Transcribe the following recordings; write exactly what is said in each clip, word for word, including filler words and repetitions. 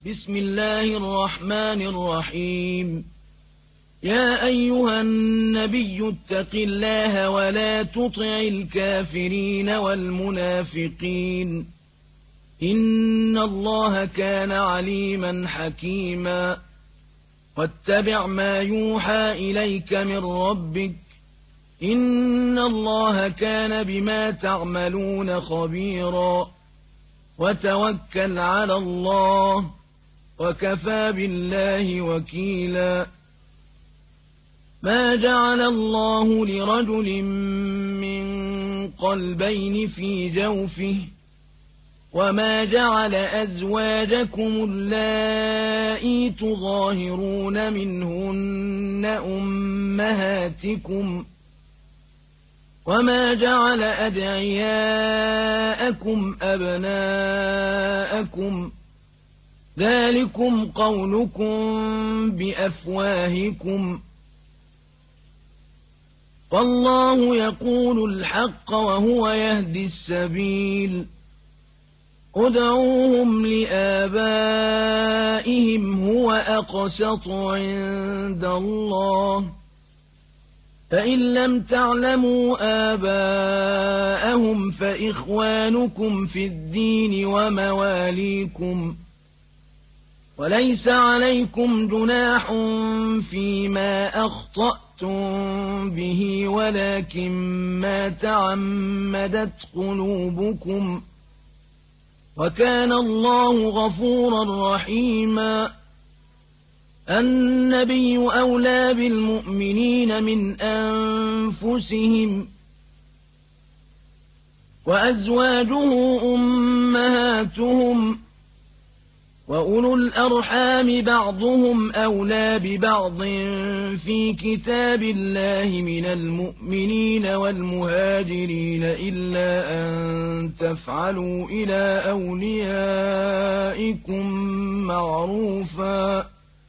بسم الله الرحمن الرحيم. يا أيها النبي اتق الله ولا تطع الكافرين والمنافقين، إن الله كان عليما حكيما. واتبع ما يوحى إليك من ربك، إن الله كان بما تعملون خبيرا. وتوكل على الله، وكفى بالله وكيلا. ما جعل الله لرجل من قلبين في جوفه، وما جعل أزواجكم اللائي تظاهرون منهن أمهاتكم، وما جعل أدعياءكم أبناءكم، ذلكم قولكم بأفواهكم، والله يقول الحق وهو يهدي السبيل. ادعوهم لآبائهم هو أقسط عند الله، فإن لم تعلموا آباءهم فإخوانكم في الدين ومواليكم، وليس عليكم جناح فيما أخطأتم به، ولكن ما تعمدت قلوبكم، وكان الله غفورا رحيما. النبي أولى بالمؤمنين من أنفسهم، وأزواجه أمهاتهم، وأولو الأرحام بعضهم أولى ببعض في كتاب الله من المؤمنين والمهاجرين إلا أن تفعلوا إلى أوليائكم معروفا،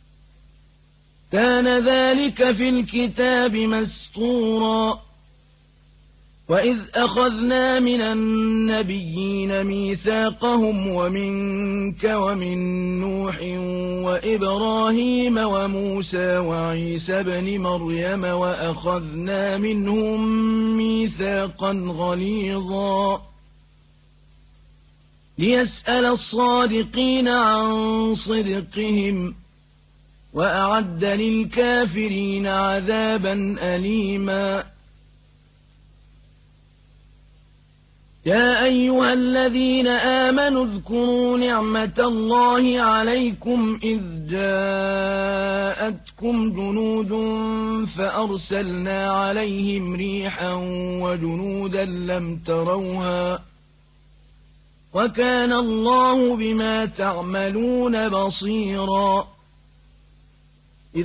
كان ذلك في الكتاب مسطورا. وإذ أخذنا من النبيين ميثاقهم ومنك ومن نوح وإبراهيم وموسى وعيسى بن مريم، وأخذنا منهم ميثاقا غليظا، ليسأل الصادقين عن صدقهم، وأعد للكافرين عذابا أليما. يا أيها الذين آمنوا اذكروا نعمة الله عليكم إذ جاءتكم جنود فأرسلنا عليهم ريحا وجنودا لم تروها، وكان الله بما تعملون بصيرا. إذ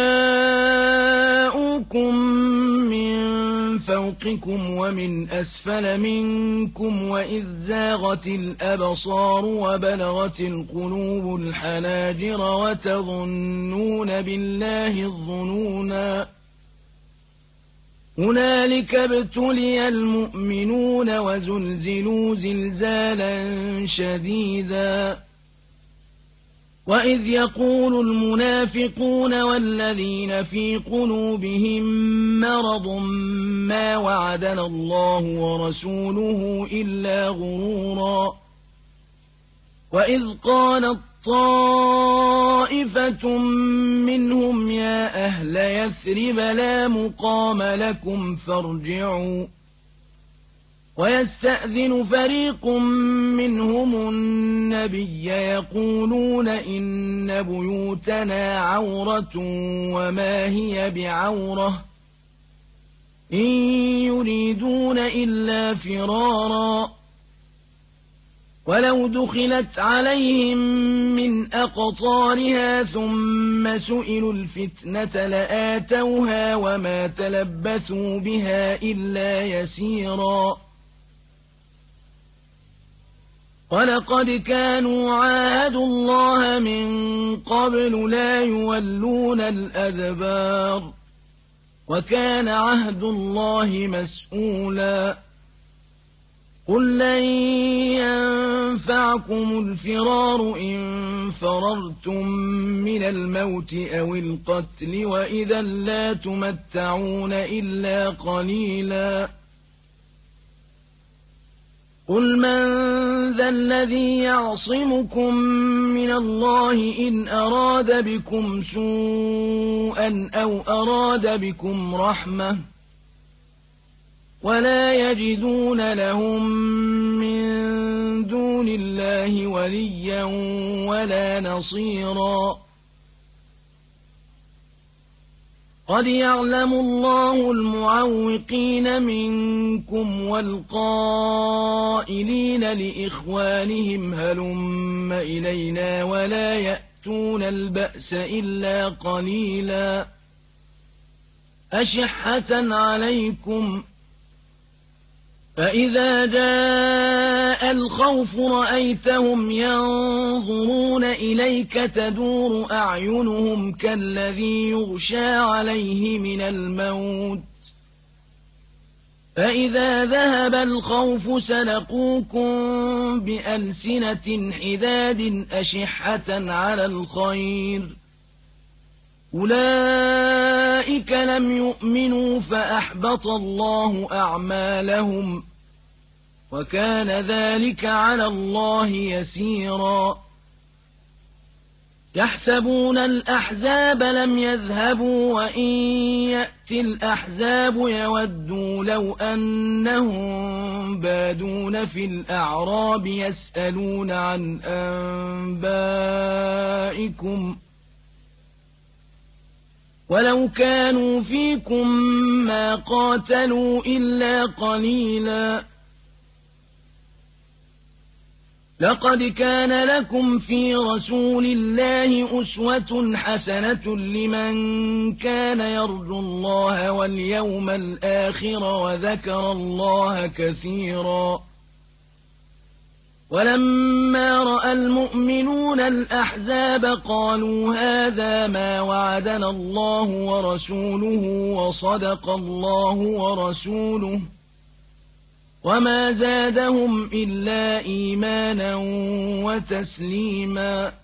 جاءوكم من فوقكم ومن أسفل منكم، وإذ زاغت الأبصار وبلغت القلوب الحناجر وتظنون بالله الظنونا. هنالك ابتلي المؤمنون وزلزلوا زلزالا شديدا. وإذ يقول المنافقون والذين في قلوبهم مرض ما وعدنا الله ورسوله إلا غرورا. وإذ قالت طائفة منهم يا أهل يثرب لا مقام لكم فارجعوا، ويستأذن فريق منهم النبي يقولون إن بيوتنا عورة وما هي بعورة، إن يريدون إلا فرارا. ولو دخلت عليهم من أقطارها ثم سئلوا الفتنة لآتوها وما تلبثوا بها إلا يسيرا. ولقد كانوا عاهدوا الله من قبل لا يولون الأدبار، وكان عهد الله مسئولا. قل لن ينفعكم الفرار إن فررتم من الموت أو القتل وإذا لا تمتعون إلا قليلا قل من ذا الذي يعصمكم من الله إن أراد بكم سوءا أو أراد بكم رحمة ولا يجدون لهم من دون الله وليا ولا نصيرا قد يعلم الله المعوقين منكم والقائلين لإخوانهم هلم إلينا ولا يأتون البأس إلا قليلا أشحة عليكم فإذا جاء الخوف رأيتهم ينظرون إليك تدور أعينهم كالذي يغشى عليه من الموت فإذا ذهب الخوف سلقوكم بألسنة حداد أشحة على الخير أولئك لم يؤمنوا فأحبط الله أعمالهم وكان ذلك على الله يسيرا يحسبون الأحزاب لم يذهبوا وإن يأتي الأحزاب يودوا لو أنهم بادون في الأعراب يسألون عن أنبائكم ولو كانوا فيكم ما قاتلوا إلا قليلا لقد كان لكم في رسول الله أسوة حسنة لمن كان يرجو الله واليوم الآخر وذكر الله كثيرا ولما رأى المؤمنون الأحزاب قالوا هذا ما وعدنا الله ورسوله وصدق الله ورسوله وما زادهم إلا إيمانا وتسليما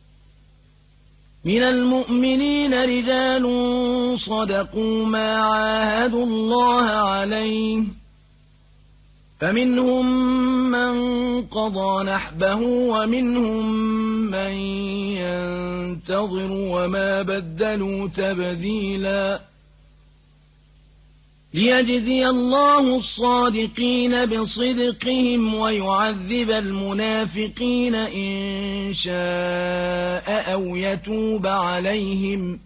من المؤمنين رجال صدقوا ما عاهدوا الله عليه فمنهم من قضى نحبه ومنهم من ينتظر وما بدلوا تبديلا ليجزي الله الصادقين بصدقهم ويعذب المنافقين إن شاء أو يتوب عليهم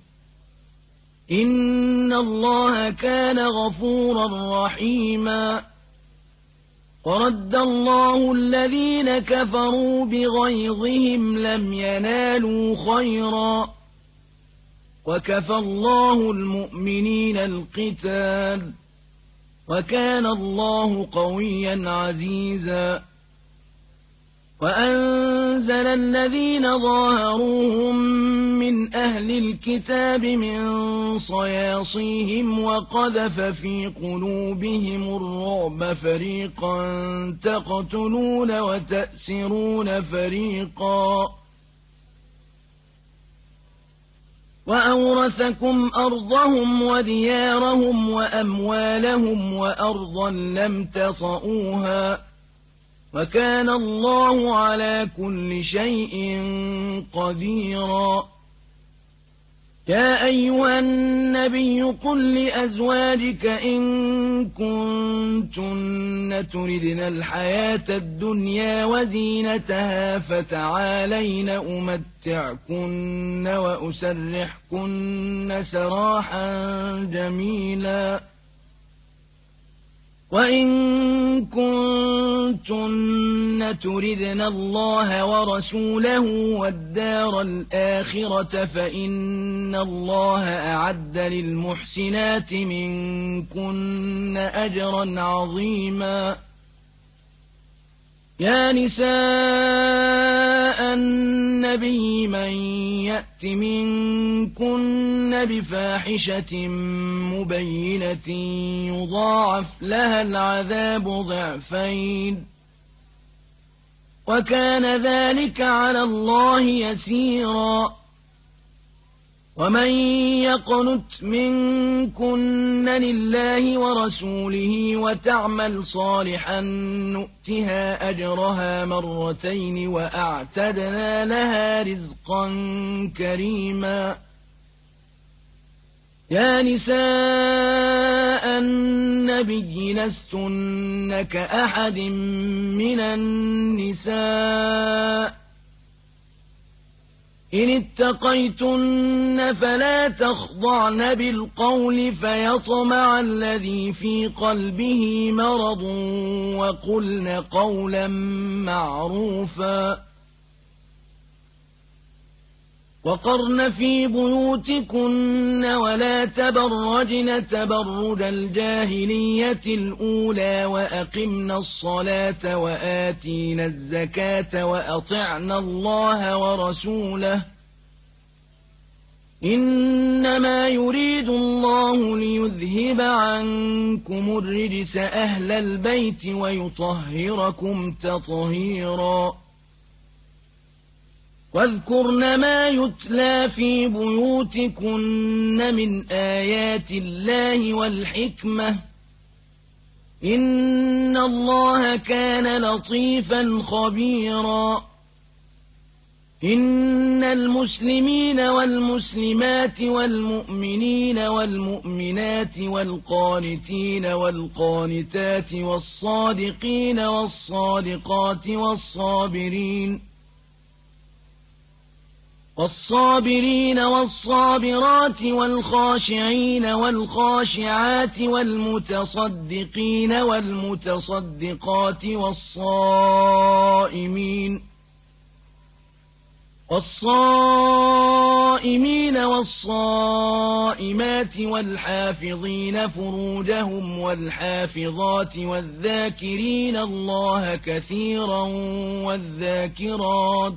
إن الله كان غفورا رحيما ورد الله الذين كفروا بغيظهم لم ينالوا خيرا وكفى الله المؤمنين القتال وكان الله قويا عزيزا وأنزل الذين ظاهروهم من أهل الكتاب من صياصيهم وقذف في قلوبهم الرعب فريقا تقتلون وتأسرون فريقا وأورثكم أرضهم وديارهم وأموالهم وأرضا لم تطئوها وكان الله على كل شيء قديرا يا أيها النبي قل لأزواجك إن كنتن تردن الحياة الدنيا وزينتها فتعالين أمتعكن وأسرحكن سراحا جميلا وإن كنتن تردن الله ورسوله والدار الآخرة فإن الله أعد للمحسنات منكن أجرا عظيما يا نساء النبي من يأت منكن بفاحشة مبينة يضاعف لها العذاب ضعفين وكان ذلك على الله يسيرا. ومن يقنت منكن لله ورسوله وتعمل صالحا نؤتها أجرها مرتين وأعتدنا لها رزقا كريما. يا نساء النبي لستن كأحد من النساء إن اتقيتن فلا تخضعن بالقول فيطمع الذي في قلبه مرض وقلن قولا معروفا. وقرن في بيوتكن ولا تبرجن تبرج الجاهلية الأولى وأقمن الصلاة وآتين الزكاة وأطعن الله ورسوله إنما يريد الله ليذهب عنكم الرجس أهل البيت ويطهركم تطهيرا. واذكرن ما يتلى في بيوتكن من آيات الله والحكمة إن الله كان لطيفا خبيرا. إن المسلمين والمسلمات والمؤمنين والمؤمنات والقانتين والقانتات والصادقين والصادقات والصابرين والصابرين والصابرات والخاشعين والخاشعات والمتصدقين والمتصدقات والصائمين والصائمين والصائمات والحافظين فروجهم والحافظات والذاكرين الله كثيرا والذاكرات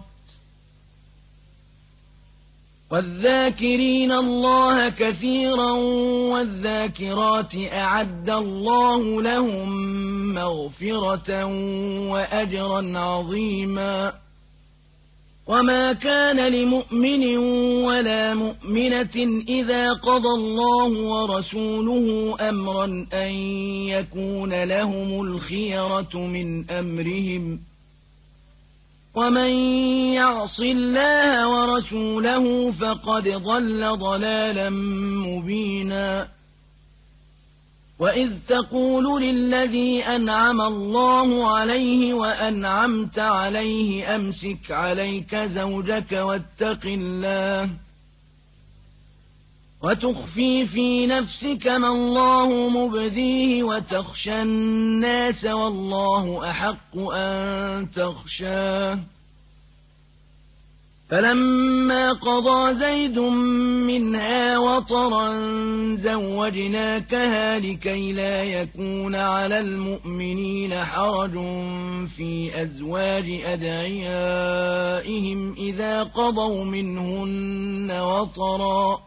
والذاكرين الله كثيرا والذاكرات أعد الله لهم مغفرة وأجرا عظيما. وما كان لمؤمن ولا مؤمنة إذا قضى الله ورسوله أمرا أن يكون لهم الخيرة من أمرهم ومن يعص الله ورسوله فقد ضل ضلالا مبينا. وإذ تقول للذي أنعم الله عليه وأنعمت عليه أمسك عليك زوجك واتق الله وتخفي في نفسك ما الله مبديه وتخشى الناس والله أحق أن تخشاه. فلما قضى زيد منها وطرا زوجناكها لكي لا يكون على المؤمنين حرج في أزواج أدعيائهم إذا قضوا منهن وطرا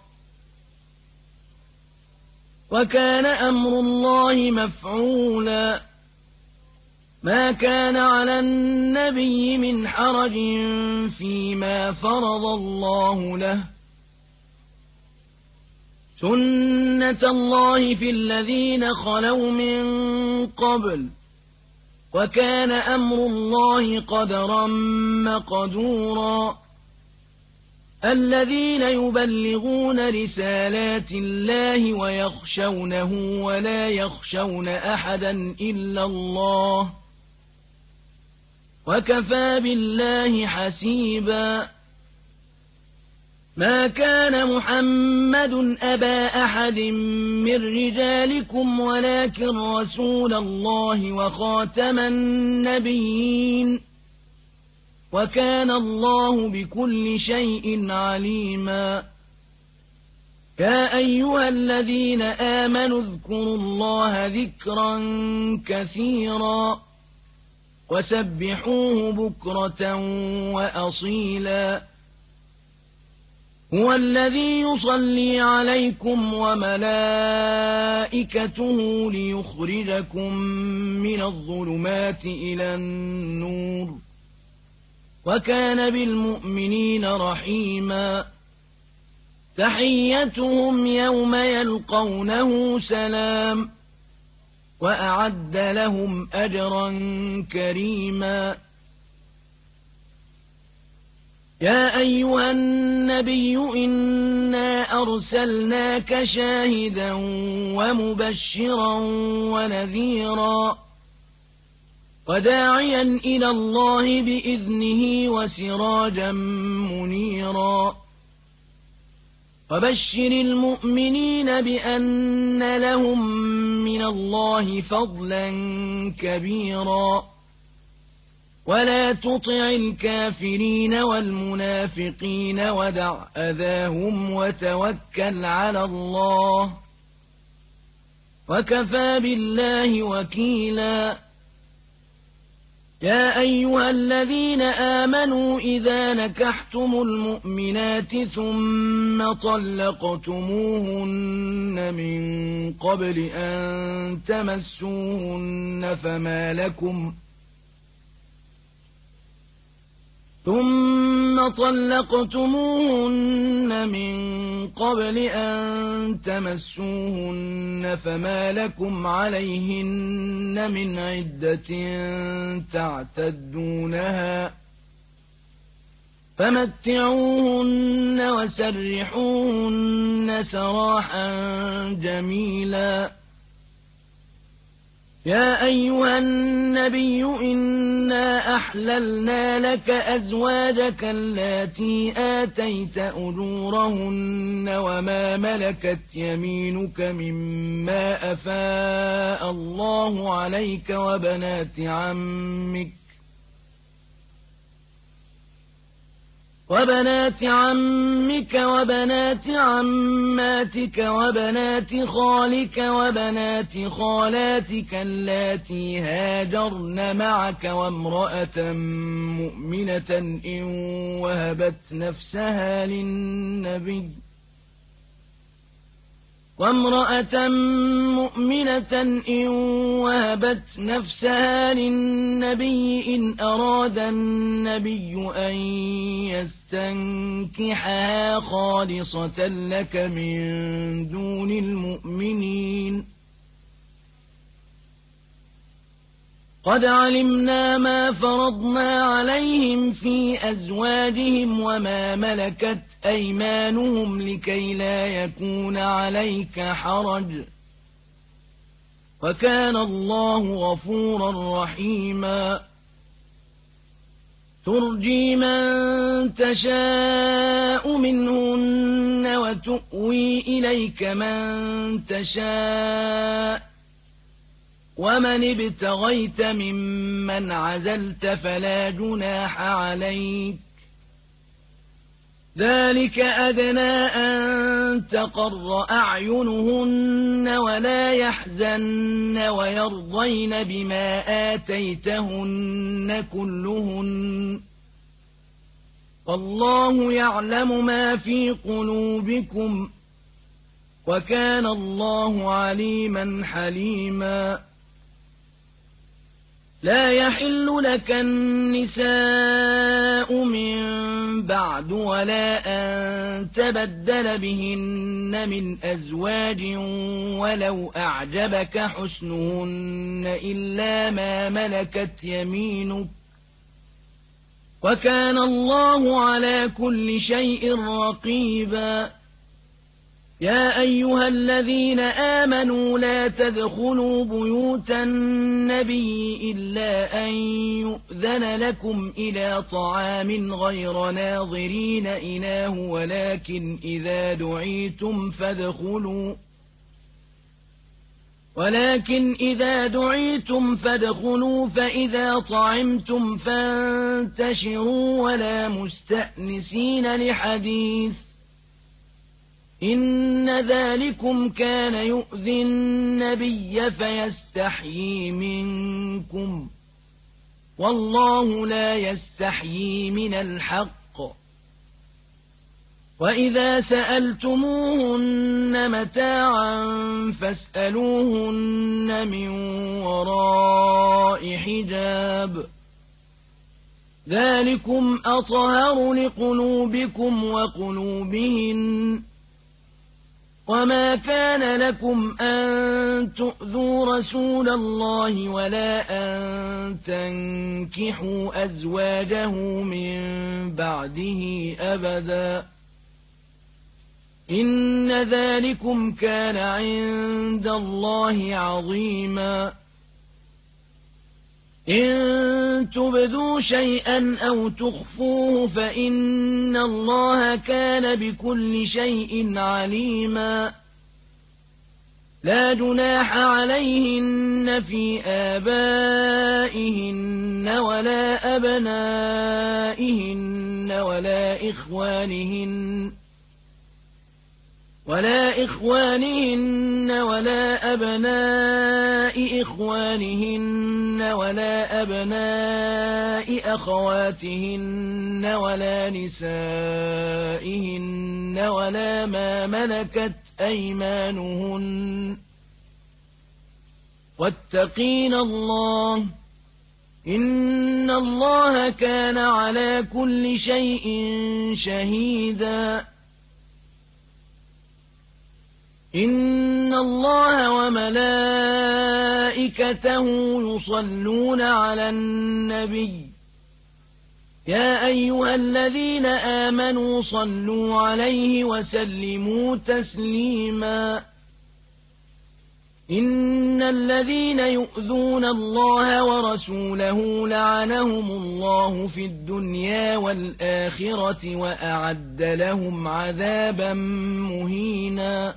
وكان أمر الله مفعولا. ما كان على النبي من حرج فيما فرض الله له سنة الله في الذين خلوا من قبل وكان أمر الله قدرا مقدورا. الذين يبلغون رسالات الله ويخشونه ولا يخشون أحدا إلا الله وكفى بالله حسيبا. ما كان محمد أبا أحد من رجالكم ولكن رسول الله وخاتم النبيين وكان الله بكل شيء عليما. يا أيها الذين آمنوا اذكروا الله ذكرا كثيرا وسبحوه بكرة وأصيلا. هو الذي يصلي عليكم وملائكته ليخرجكم من الظلمات إلى النور وكان بالمؤمنين رحيما تحيتهم يوم يلقونه سلام وأعد لهم أجرا كريما يا أيها النبي إنا أرسلناك شاهدا ومبشرا ونذيرا وداعيا إلى الله بإذنه وسراجا منيرا وبشر المؤمنين بأن لهم من الله فضلا كبيرا ولا تطع الكافرين والمنافقين ودع أذاهم وتوكل على الله وكفى بالله وكيلا يا أيها الذين آمنوا إذا نكحتم المؤمنات ثم طلقتموهن من قبل أن تمسوهن فما لكم ثم طلقتموهن من قبل أن تمسوهن فما لكم عليهن من عدة تعتدونها فمتعوهن وسرحوهن سراحا جميلا يا أيها النبي إنا أحللنا لك أزواجك اللاتي آتيت أجورهن وما ملكت يمينك مما أفاء الله عليك وبنات عمك وبنات عمك وبنات عماتك وبنات خالك وبنات خالاتك اللاتي هاجرن معك وامرأة مؤمنة إن وهبت نفسها للنبي وامرأة مؤمنة إن وهبت نفسها للنبي إن أراد النبي أن يستنكحها خالصة لك من دون المؤمنين قد علمنا ما فرضنا عليهم في أزواجهم وما ملكت أيمانهم لكي لا يكون عليك حرج وكان الله غفورا رحيما ترجي من تشاء منهن وتؤوي إليك من تشاء ومن ابتغيت ممن عزلت فلا جناح عليك ذلك أدنى أن تقر أعينهن ولا يحزن ويرضين بما آتيتهن كلهن والله يعلم ما في قلوبكم وكان الله عليما حليما لا يحل لك النساء من بعد ولا أن تبدل بهن من أزواج ولو أعجبك حسنهن إلا ما ملكت يمينك وكان الله على كل شيء رقيبا يا أيها الذين آمنوا لا تدخلوا بيوت النبي إلا أن يؤذن لكم إلى طعام غير ناظرين إناه ولكن إذا دعيتم فادخلوا ولكن إذا دعيتم فادخلوا فإذا طعمتم فانتشروا ولا مستأنسين لحديث إن ذلكم كان يؤذي النبي فيستحيي منكم والله لا يستحيي من الحق وإذا سألتموهن متاعا فاسألوهن من وراء حجاب ذلكم أطهر لقلوبكم وقلوبهن وما كان لكم أن تؤذوا رسول الله ولا أن تنكحوا أزواجه من بعده أبدا إن ذلكم كان عند الله عظيما إن تبدوا شيئا أو تخفوه فإن الله كان بكل شيء عليما لا جناح عليهن في آبائهن ولا أبنائهن ولا إخوانهن ولا إخوانهن ولا أبناء إخوانهن ولا أبناء أخواتهن ولا نسائهن ولا ما ملكت أيمانهن واتقين الله إن الله كان على كل شيء شهيدا إن الله وملائكته يصلون على النبي يا أيها الذين آمنوا صلوا عليه وسلموا تسليما إن الذين يؤذون الله ورسوله لعنهم الله في الدنيا والآخرة وأعد لهم عذابا مهينا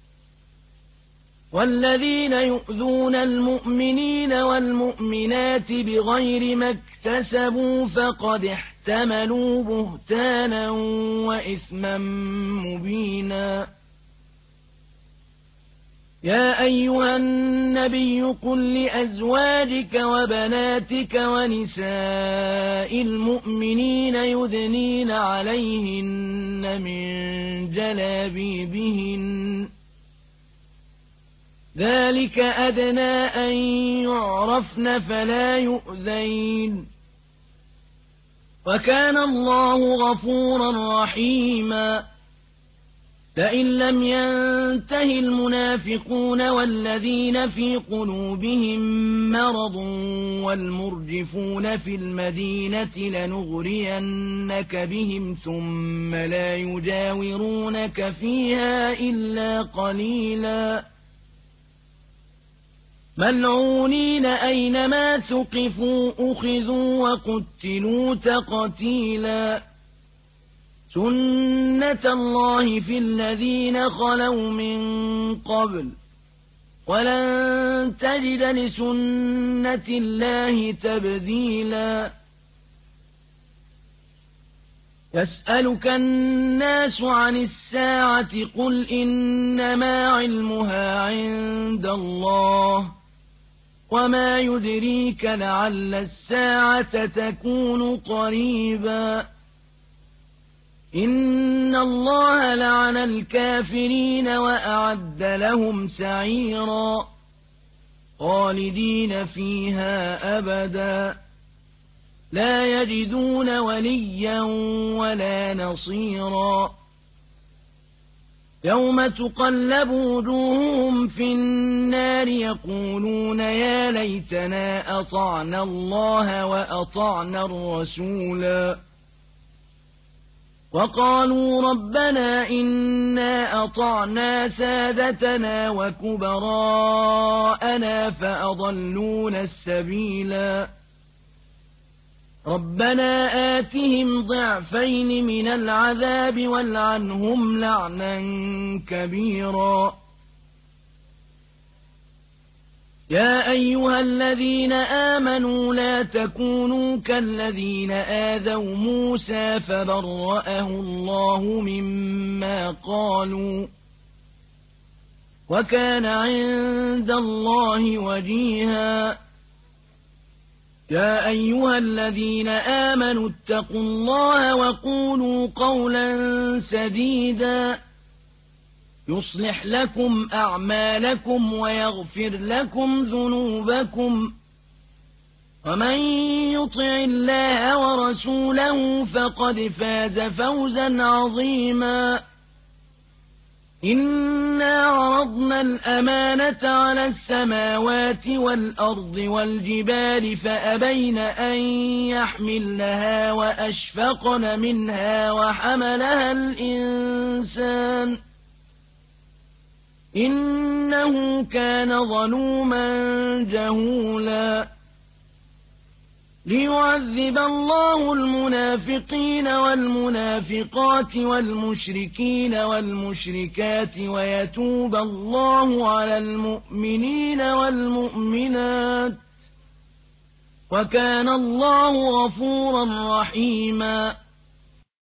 والذين يؤذون المؤمنين والمؤمنات بغير ما اكتسبوا فقد احتملوا بهتانا وإثما مبينا يا أيها النبي قل لأزواجك وبناتك ونساء المؤمنين يدنين عليهن من جلابيبهن ذلك أدنى أن يعرفن فلا يؤذين وكان الله غفورا رحيما لئن لم ينته المنافقون والذين في قلوبهم مرض والمرجفون في المدينة لنغرينك بهم ثم لا يجاورونك فيها إلا قليلا ملعونين أينما ثقفوا أخذوا وقتلوا تقتيلا سنة الله في الذين خلوا من قبل ولن تجد لسنة الله تبديلا يسألك الناس عن الساعة قل إنما علمها عند الله وما يدريك لعل الساعة تكون قريبا إن الله لعن الكافرين وأعد لهم سعيرا خالدين فيها أبدا لا يجدون وليا ولا نصيرا يوم تقلب وجوههم في النار يقولون يا ليتنا أطعنا الله وأطعنا الرسولا وقالوا ربنا إنا أطعنا سادتنا وكبراءنا فأضلونا السبيلا ربنا آتهم ضعفين من العذاب والعنهم لعنا كبيرا يا أيها الذين آمنوا لا تكونوا كالذين آذوا موسى فبرأه الله مما قالوا وكان عند الله وجيها يا أيها الذين آمنوا اتقوا الله وقولوا قولا سديدا يصلح لكم أعمالكم ويغفر لكم ذنوبكم ومن يطع الله ورسوله فقد فاز فوزا عظيما إنا عرضنا الأمانة على السماوات والأرض والجبال فأبين أن يحملنها وأشفقن منها وحملها الإنسان إنه كان ظلوما جهولا ليعذب الله المنافقين والمنافقات والمشركين والمشركات ويتوب الله على المؤمنين والمؤمنات وكان الله غفورا رحيما